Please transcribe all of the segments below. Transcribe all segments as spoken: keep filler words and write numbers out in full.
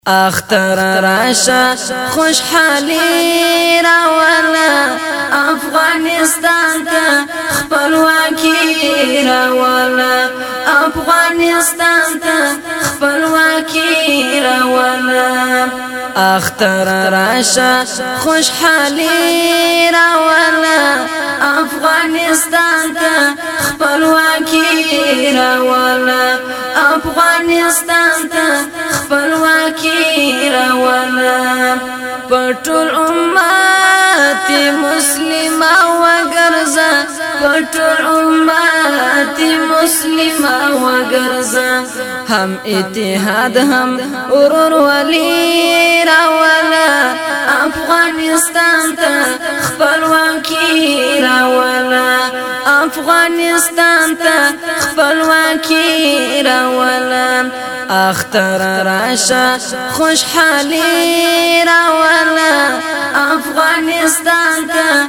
اختر راشا خوشحالی راولا افغانستان تا خپلواکی راولا افغانستان تا خپلواکی راولا اختر راشا خوشحالی راولا افغانستان تا خپلواکی راولا افغانستان تا خپلواکی راولا پټول امت مسلمه وګرځه پټول امت مسلمه وګرځه هم اتحاد هم ورورولي راولا افغانستان ته خپلواکي راولا افغانستان ته خپلواکي راولا اختر راشا خوشحالی راولا افغانستان ته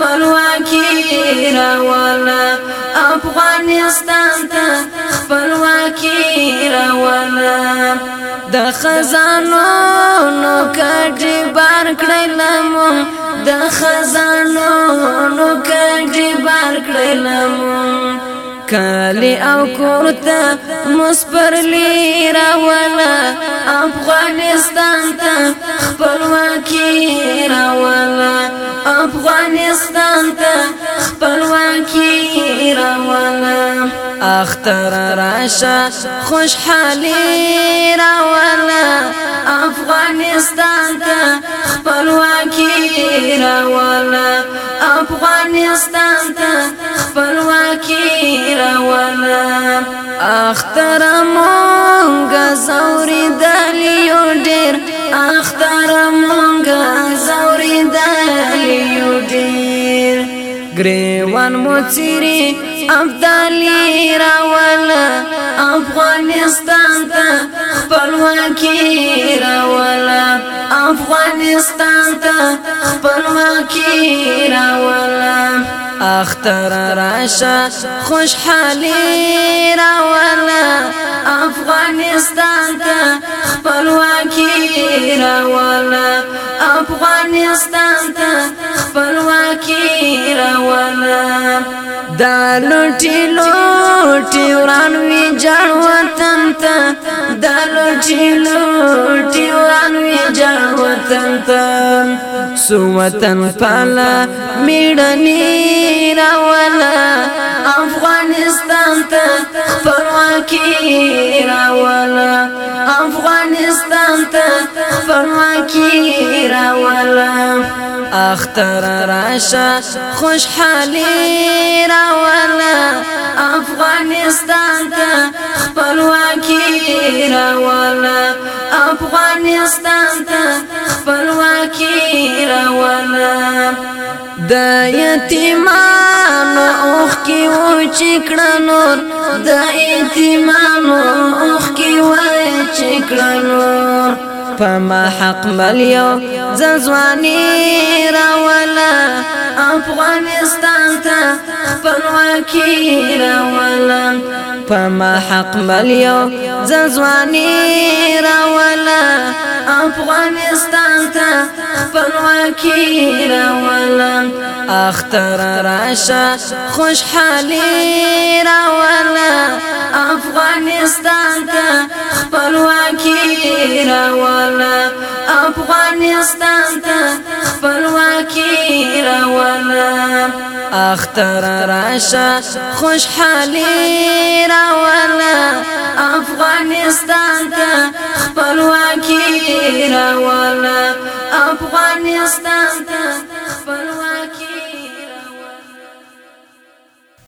خپلواکي راولا افغانستان ته خپلواکي راولا د خزانو نو کډي بار کړلم د خزانو نو کډي بار کړلم کالی او کورتا مسپرلی راولا افغانستان تا خپلواکی راولا افغانستان تا خپلواکی راولا اختر راشا خوشحالی راولا افغانستان تا خپلواکی راولا افغانستان تا خپلواکی راولا اختر مونگا زوری دالیو دیر اختر مونگا زوری دالیو دیر گریوان موچیری ابدالی راولا افغانستان تا خپلواکی راولا افغانستان تا خپلواکی راولا اختر راشا خوشحالی راولا افغانستان تا خپلواکی راولا افغانستان تا خپلواکی راولا دا لوټي لوټي وران وی جړ وطن ته دا لوټي لوټي وران وی جړ وطن ته سو وطن پالا میړنی راولا افغانستان ته خپلواکي راولا افغانستان ته خپلواکي راولا اختر راشا خوشحالی راولا افغانستان ته خپلواکي راولا افغانستان ته خپلواکي راولا د یتیمانو اوخ کی و چکړه نور د یتیمانو اوخ کی و چکړه نور پما حق ملیو زنزوانی راولا افغانستان تا خپلواکي راولا پما حق ملیو زنزوانی راولا افغانستان تا خپلواکي راولا اختر راشا خوشحالی راولا افغانستان تا خپلواکي راولا افغانستان تا خپلواکي راولا اختر راشا خوشحالی راولا افغانستان تا خپلواکي راولا افغانستان تا